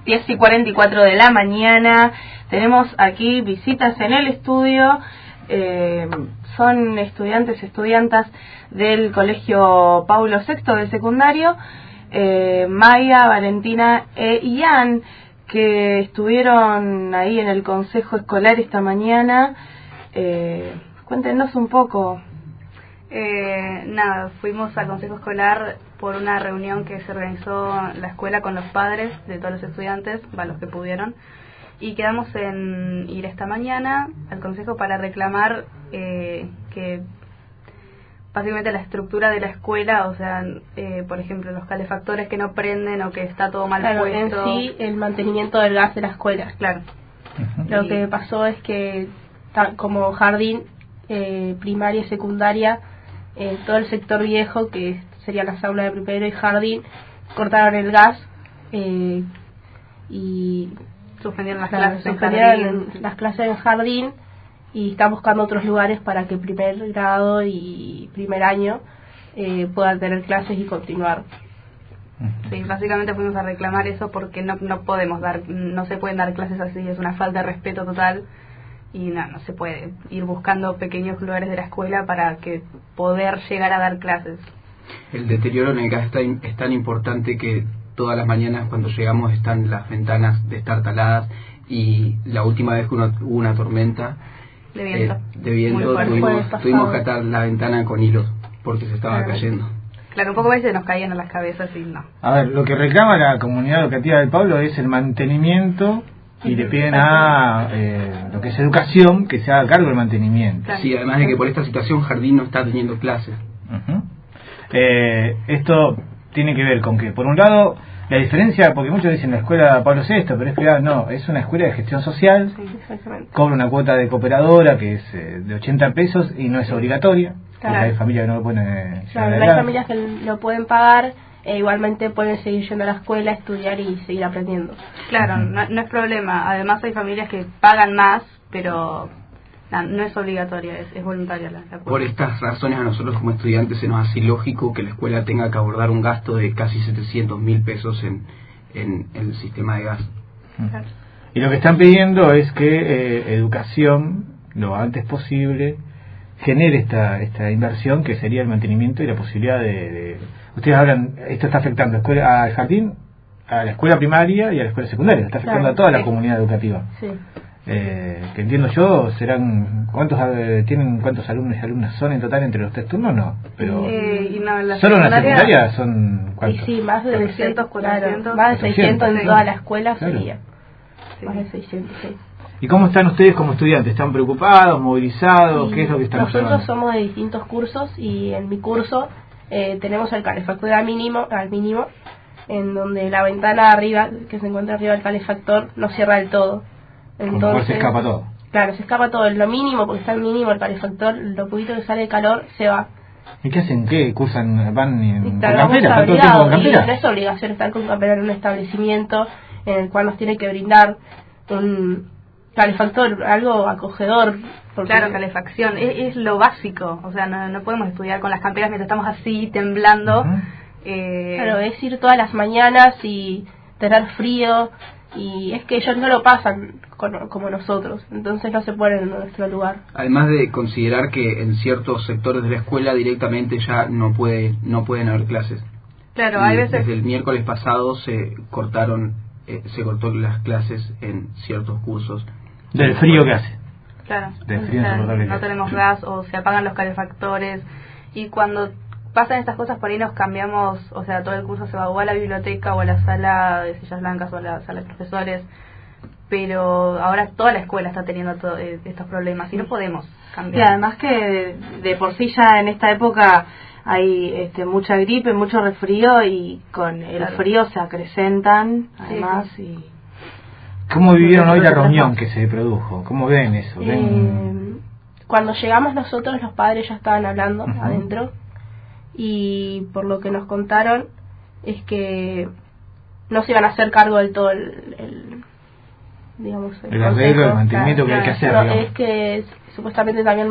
10:44 de la mañana. Tenemos aquí visitas en el estudio. Son estudiantas del Colegio Paulo VI del secundario. Maya, Valentina e Ian, que estuvieron ahí en el consejo escolar esta mañana. Cuéntenos un poco. Fuimos al consejo escolar por una reunión que se organizó la escuela con los padres de todos los estudiantes, los que pudieron, y quedamos en ir esta mañana al consejo para reclamar que básicamente la estructura de la escuela, o sea, por ejemplo, los calefactores que no prenden o que está todo mal puesto. En sí, el mantenimiento del gas de la escuela. Claro. Lo que pasó es que como jardín, primaria y secundaria, todo el sector viejo, que sería las aulas de primero y jardín, cortaron el gas y suspendieron las clases en jardín, y están buscando otros lugares para que primer grado y primer año puedan tener clases y continuar. Sí, básicamente fuimos a reclamar eso porque no se pueden dar clases así, es una falta de respeto total. Y no se puede ir buscando pequeños lugares de la escuela para que poder llegar a dar clases. El deterioro en el gas es tan importante que todas las mañanas cuando llegamos están las ventanas destartaladas, y la última vez que hubo una tormenta de viento tuvimos que atar la ventana con hilos porque se estaba cayendo. Claro, un poco a veces nos caían a las cabezas y no. A ver, lo que reclama la comunidad educativa del Pablo es el mantenimiento. Y le piden a lo que es educación que se haga cargo del mantenimiento. Sí, además de que por esta situación Jardín no está teniendo clases. Esto tiene que ver con que, por un lado, la diferencia, porque muchos dicen la escuela Pablo VI, pero es privada, no, es una escuela de gestión social, cobra una cuota de cooperadora que es de 80 pesos y no es obligatoria. Claro. Hay familias que no lo pueden hay familias que lo pueden pagar. Igualmente pueden seguir yendo a la escuela, estudiar y seguir aprendiendo. Claro, no es problema. Además hay familias que pagan más, pero no es obligatoria, es voluntaria la cuota. Por estas razones a nosotros como estudiantes se nos hace ilógico que la escuela tenga que abordar un gasto de casi 700.000 pesos en el sistema de gas. Claro. Y lo que están pidiendo es que educación, lo antes posible, genere esta inversión que sería el mantenimiento y la posibilidad de ustedes hablan, esto está afectando al jardín, a la escuela primaria y a la escuela secundaria, está afectando a toda la comunidad educativa. Sí. Que entiendo yo, serán ¿cuántos alumnos y alumnas son en total entre los tres turnos? No, pero solo en la secundaria son ¿cuántos? Sí, más de 300, 400, más de 600 en toda la escuela, claro. Sería más de 600, sí. ¿Y cómo están ustedes como estudiantes? ¿Están preocupados, movilizados? ¿Qué es lo que están observando? Nosotros observando? somos de distintos cursos, y en mi curso tenemos el calefactor al mínimo, en donde la ventana arriba, que se encuentra arriba del calefactor, no cierra del todo. Entonces se escapa todo. Claro, se escapa todo, lo mínimo, porque está al mínimo el calefactor, lo poquito que sale de calor se va. ¿Y qué hacen? ¿Qué? ¿Cursan? ¿Van con campera? ¿Están todo el tiempo con campera? Y no es obligación estar con campera en un establecimiento en el cual nos tiene que brindar un calefactor, algo acogedor. Claro, calefacción, es lo básico, o sea, no podemos estudiar con las camperas mientras estamos así, temblando. Claro, es ir todas las mañanas y tener frío, y es que ellos no lo pasan como nosotros, entonces no se ponen en nuestro lugar. Además de considerar que en ciertos sectores de la escuela directamente ya no pueden haber clases. Claro, hay veces. Desde el miércoles pasado se cortó las clases en ciertos cursos. Del frío que hace. Claro, no tenemos gas o se apagan los calefactores, y cuando pasan estas cosas por ahí nos cambiamos, o sea, todo el curso se va o a la biblioteca o a la sala de sillas blancas o a la sala de profesores, pero ahora toda la escuela está teniendo estos problemas y no podemos cambiar. Y además que de por sí ya en esta época hay mucha gripe, mucho resfrío, y con el frío se acrecentan además. Sí. Y ¿Cómo vivieron hoy la reunión que se produjo? ¿Cómo ven eso? Cuando llegamos nosotros, los padres ya estaban hablando adentro, y por lo que nos contaron es que no se iban a hacer cargo del todo el arreglo, el mantenimiento que hay que hacer. Es que supuestamente también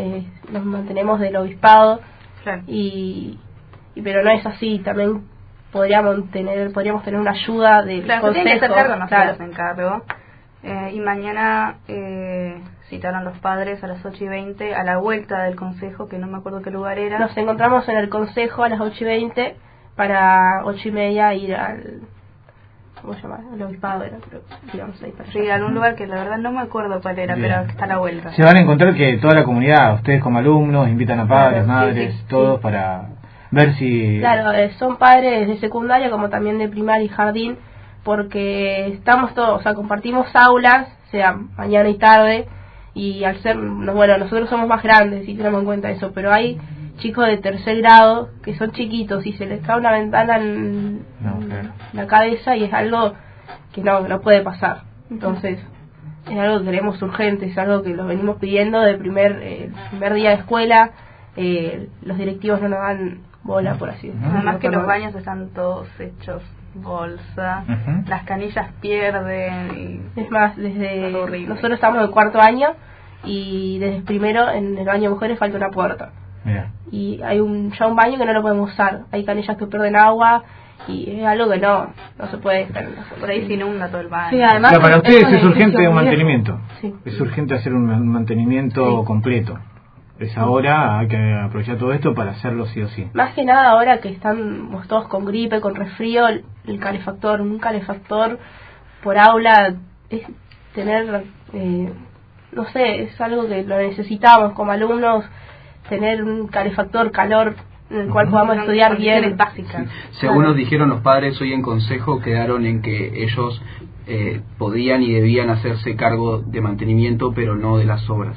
nos mantenemos del obispado, pero no es así. También podríamos tener una ayuda del consejo. Tienen que hacer cargo, nosotros en cargo. Y mañana citaron los padres a las 8:20 a la vuelta del consejo, que no me acuerdo qué lugar era. Nos encontramos en el consejo a las 8:20 para 8:30 ir al... ¿Cómo se llama? El obispado era, pero digamos ahí para allá. Sí, a algún lugar que la verdad no me acuerdo cuál era, bien, pero que está a la vuelta. Se van a encontrar que toda la comunidad, ustedes como alumnos, invitan a padres, madres, todos para ver si... Claro, son padres de secundaria como también de primaria y jardín, porque estamos todos, o sea, compartimos aulas, sea mañana y tarde, y al ser, bueno, nosotros somos más grandes y tenemos en cuenta eso, pero hay chicos de tercer grado que son chiquitos y se les cae una ventana en la cabeza y es algo que no puede pasar. Entonces es algo que queremos urgente, es algo que lo venimos pidiendo de primer día de escuela. Los directivos no nos dan bola, por así decirlo. Además que los baños están todos hechos bolsa, las canillas pierden y... Es más, nosotros estamos en cuarto año y desde el primero en el baño de mujeres falta una puerta. Mira. Y hay un baño que no lo podemos usar, hay canillas que pierden agua y es algo que no se puede estar en la por ahí se inunda todo el baño. Sí, además para ustedes es urgente un mantenimiento. Sí. Es urgente hacer un mantenimiento completo. Es ahora, hay que aprovechar todo esto para hacerlo sí o sí. Más que nada ahora que estamos todos con gripe, con resfrío, un calefactor por aula es tener, no sé, es algo que lo necesitamos como alumnos, tener un calefactor, calor en el cual podamos estudiar bien. Básicas. Sí. Según nos dijeron los padres hoy en consejo, quedaron en que ellos podían y debían hacerse cargo de mantenimiento, pero no de las obras.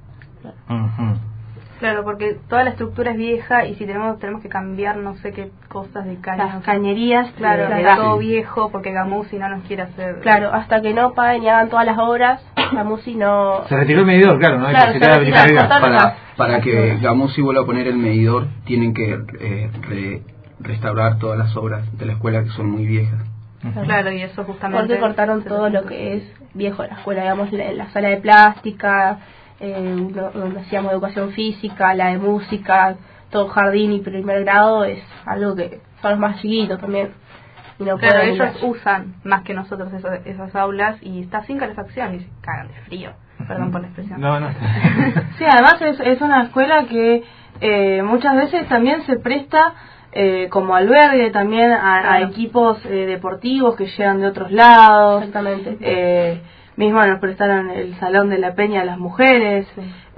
Claro, porque toda la estructura es vieja y si tenemos que cambiar no sé qué cosas de cañas. Las cañerías, claro, es todo viejo porque Gamusi no nos quiere hacer. Claro, hasta que no paguen y hagan todas las obras, Gamusi no... Se retiró el medidor, claro, ¿no? Claro, para que Gamusi vuelva a poner el medidor, tienen que restaurar todas las obras de la escuela que son muy viejas. Claro, y eso justamente... Porque cortaron todo lo que es viejo de la escuela, digamos, la sala de plástica... donde hacíamos educación física, la de música, todo jardín y primer grado es algo que son los más chiquitos también. Y no claro, ellos usan más que nosotros esas aulas y está sin calefacción y se cagan de frío. Perdón por la expresión. No. Sí, además es una escuela que muchas veces también se presta como albergue también a equipos deportivos que llegan de otros lados. Exactamente. Mismo nos prestaron el Salón de la Peña a las mujeres.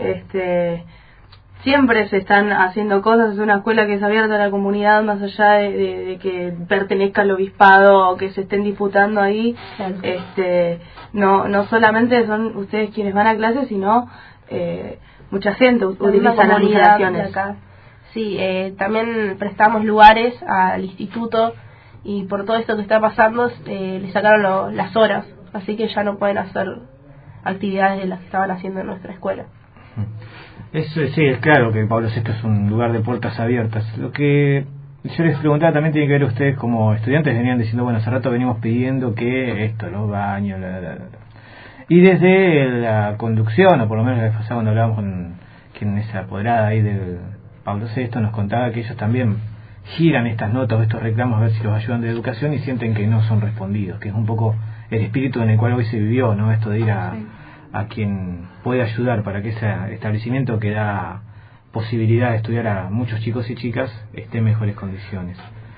Siempre se están haciendo cosas. Es una escuela que es abierta a la comunidad, más allá de que pertenezca al obispado o que se estén disputando ahí. Claro. No solamente son ustedes quienes van a clase, sino mucha gente utiliza las instalaciones. Sí, también prestamos lugares al instituto y por todo esto que está pasando le sacaron las horas. Así que ya no pueden hacer actividades de las que estaban haciendo en nuestra escuela. Sí, es claro que Pablo VI es un lugar de puertas abiertas. Lo que yo les preguntaba también tiene que ver ustedes como estudiantes, venían diciendo, bueno, hace rato venimos pidiendo que esto, los baños, y desde la conducción, o por lo menos la vez pasada cuando hablábamos con quien es apoderada ahí del Pablo VI, nos contaba que ellos también giran estas notas, estos reclamos a ver si los ayudan de educación y sienten que no son respondidos, que es un poco el espíritu en el cual hoy se vivió, ¿no? Esto de ir a quien puede ayudar para que ese establecimiento que da posibilidad de estudiar a muchos chicos y chicas esté en mejores condiciones.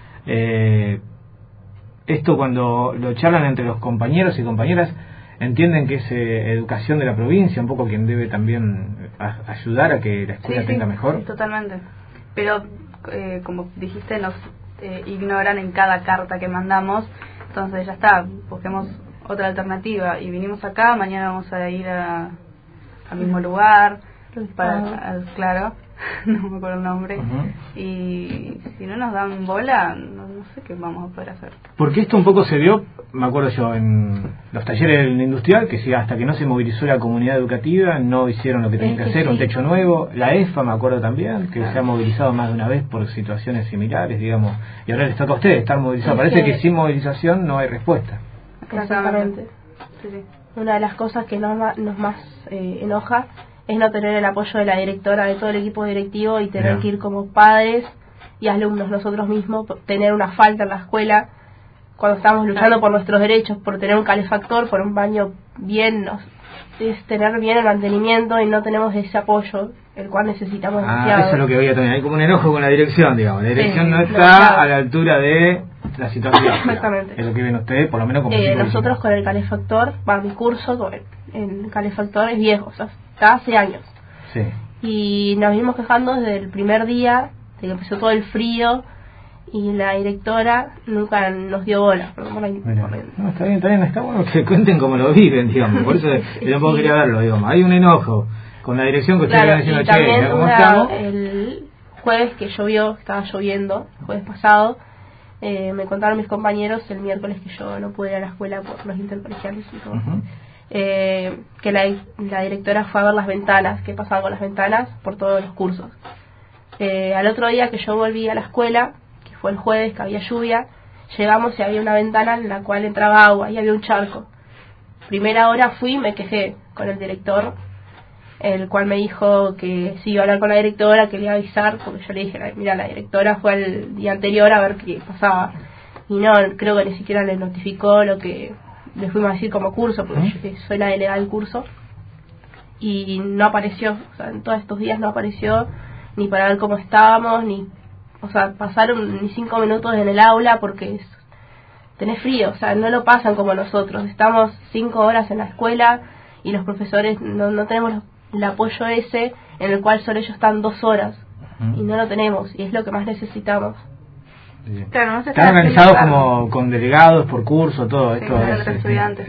Esto cuando lo charlan entre los compañeros y compañeras, entienden que es educación de la provincia, un poco quien debe también ayudar a que la escuela tenga mejor. Sí, totalmente. Pero, como dijiste, nos ignoran en cada carta que mandamos. Entonces ya está, busquemos otra alternativa y vinimos acá, mañana vamos a ir al mismo lugar, claro, no me acuerdo el nombre, y si no nos dan bola, no sé qué vamos a poder hacer. Porque esto un poco se dio, me acuerdo yo, en los talleres del industrial, que si hasta que no se movilizó la comunidad educativa, no hicieron lo que tenían que hacer, un techo nuevo, la EFA me acuerdo también, que se ha movilizado más de una vez por situaciones similares, digamos, y ahora les toca a ustedes estar movilizados. Parece que sin movilización no hay respuesta. Exactamente. Una de las cosas que nos más enoja es no tener el apoyo de la directora, de todo el equipo directivo y tener que ir como padres y alumnos, nosotros mismos, tener una falta en la escuela cuando estamos luchando por nuestros derechos, por tener un calefactor, por un baño bien, es tener bien el mantenimiento y no tenemos ese apoyo, el cual necesitamos demasiado. Eso es lo que veía también, hay como un enojo con la dirección, digamos, la dirección no está a la altura de la situación. Exactamente. Es lo que ven ustedes, por lo menos como nosotros con el calefactor, mi curso con el calefactor es viejo, o sea, está hace años. Sí. Y nos vinimos quejando desde el primer día, de que empezó todo el frío, y la directora nunca nos dio bola. No, está bien, está bueno que cuenten cómo lo viven, digamos, por eso yo tampoco quería verlo, digamos, hay un enojo con la dirección que ustedes claro, diciendo, y también ¿cómo estamos? El jueves que llovió, estaba lloviendo, el jueves pasado, me contaron mis compañeros el miércoles que yo no pude ir a la escuela por los intercolegiales y todo, que la directora fue a ver las ventanas, qué pasaba con las ventanas por todos los cursos. Al otro día que yo volví a la escuela, que fue el jueves, que había lluvia, llegamos y había una ventana en la cual entraba agua y había un charco. Primera hora fui y me quejé con el director, el cual me dijo que sí iba a hablar con la directora, que le iba a avisar, porque yo le dije, mira, la directora fue el día anterior a ver qué pasaba, y no, creo que ni siquiera le notificó lo que le fuimos a decir como curso, porque yo soy la delegada del curso, y no apareció, o sea, en todos estos días no apareció, ni para ver cómo estábamos, o sea, pasaron ni 5 minutos en el aula porque tenés frío, o sea, no lo pasan como nosotros, estamos 5 horas en la escuela y los profesores no tenemos el apoyo ese en el cual solo ellos están 2 horas y no lo tenemos y es lo que más necesitamos. Claro, no están organizados como con delegados por curso, todo esto estudiantes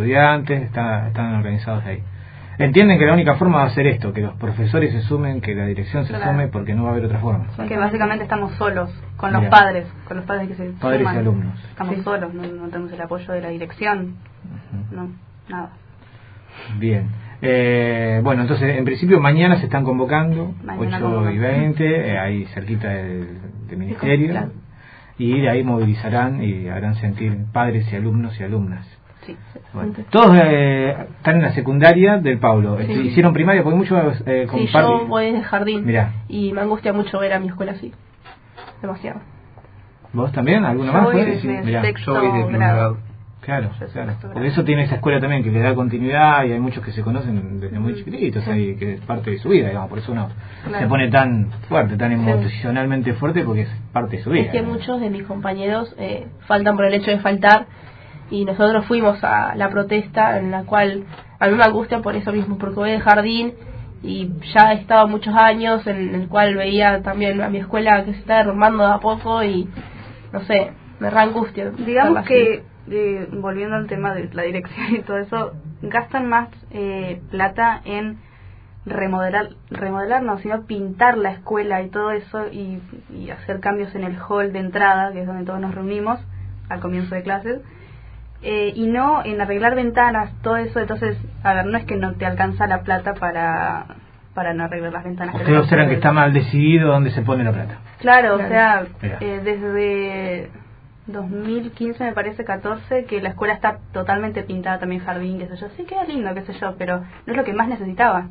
están organizados ahí. Entienden que la única forma va a ser esto, que los profesores se sumen, que la dirección se sume, porque no va a haber otra forma. Que básicamente estamos solos con los padres que se padres suman. Y alumnos. Estamos solos, no tenemos el apoyo de la dirección, no, nada. Bien. Bueno, entonces, en principio mañana se están convocando, 8:20, ahí cerquita del ministerio, claro. Y de ahí movilizarán y harán sentir padres y alumnos y alumnas. Sí. Bueno, todos están en la secundaria del Paulo. Sí. ¿Hicieron primaria? Porque muchos sí, yo voy desde jardín. Mirá. Y me angustia mucho ver a mi escuela así. Demasiado. ¿Vos también? ¿Alguno más? Yo voy de primer grado. Claro. Por eso tiene esa escuela también, que le da continuidad y hay muchos que se conocen desde muy chiquititos, y que es parte de su vida, digamos. Por eso uno se pone tan fuerte, tan emocionalmente fuerte, porque es parte de su vida. Es que muchos de mis compañeros faltan por el hecho de faltar. Y nosotros fuimos a la protesta en la cual a mí me angustia por eso mismo, porque voy de jardín y ya he estado muchos años en el cual veía también a mi escuela que se está derrumbando de a poco y no sé, me da angustia. Digamos que, volviendo al tema de la dirección y todo eso, gastan más plata en remodelar no, sino pintar la escuela y todo eso y hacer cambios en el hall de entrada, que es donde todos nos reunimos al comienzo de clases. Y no en arreglar ventanas, todo eso. Entonces, a ver, no es que no te alcanza la plata para no arreglar las ventanas. Ustedes observan que está mal decidido dónde se pone la plata. Claro, o sea, desde 2015 me parece, 14, que la escuela está totalmente pintada, también jardín, qué sé yo. Sí, queda lindo, qué sé yo, pero no es lo que más necesitaba.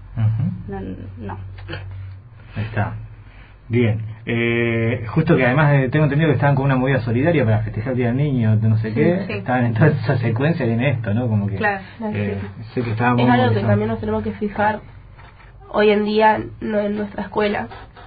No. Ahí está. Bien. Justo que además tengo entendido que estaban con una movida solidaria para festejar el Día del Niño, no sé qué. Sí. Estaban en toda esa secuencia y en esto, ¿no? Como que sé que estaban muy... Es algo que también nos tenemos que fijar hoy en día en nuestra escuela.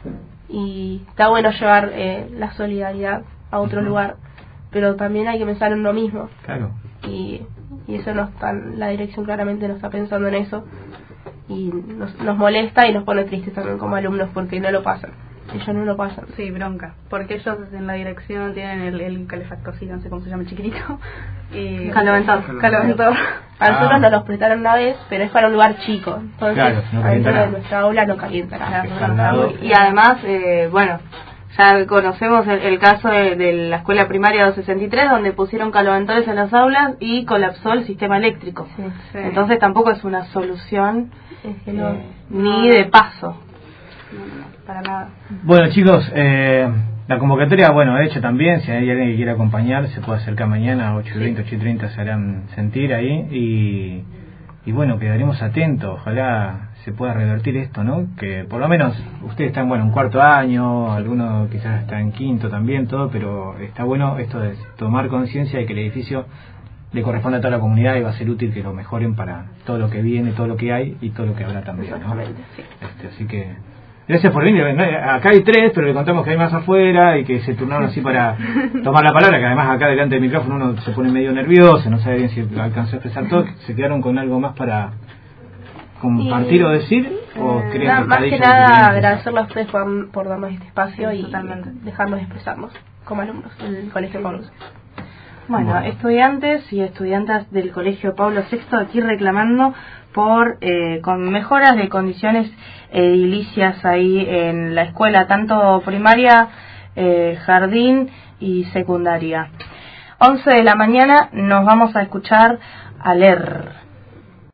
Y está bueno llevar la solidaridad a otro lugar, pero también hay que pensar en uno mismo. Claro. Y eso no está, la dirección claramente no está pensando en eso. Y nos molesta y nos pone tristes también como alumnos porque no lo pasan. Ellos no lo pasan. Sí, bronca. Porque ellos en la dirección tienen el calefactorcito, no sé cómo se llama, chiquitito. Y caloventor. A nosotros nos los prestaron una vez, pero es para un lugar chico. Entonces, dentro de nuestra aula no calienta nada. Y además, bueno, ya conocemos el caso de la escuela primaria 263, donde pusieron caloventores en las aulas y colapsó el sistema eléctrico. Sí. Entonces tampoco es una solución ni de paso. No, para nada. Bueno, chicos, la convocatoria, bueno, hecha también. Si hay alguien que quiera acompañar, se puede acercar mañana a 8:20, 8:30, se harán sentir ahí. bueno, quedaremos atentos, ojalá se pueda revertir esto, ¿no? Que por lo menos ustedes están, bueno, en cuarto año, algunos quizás están en quinto también, todo, pero está bueno esto de tomar conciencia de que el edificio le corresponde a toda la comunidad y va a ser útil que lo mejoren para todo lo que viene, todo lo que hay y todo lo que habrá también, ¿no? Sí. Así que gracias por venir. Acá hay 3, pero le contamos que hay más afuera y que se turnaron así para tomar la palabra, que además acá delante del micrófono uno se pone medio nervioso, no sabe bien si alcanzó a expresar todo. ¿Se quedaron con algo más para compartir o decir? ¿O creen más que nada agradecerle a ustedes por darnos este espacio y dejarnos expresarnos como alumnos del Colegio Pablo VI. Bueno, estudiantes y estudiantas del Colegio Pablo VI aquí reclamando por con mejoras de condiciones edilicias ahí en la escuela, tanto primaria, jardín y secundaria. 11 de la mañana nos vamos a escuchar a leer.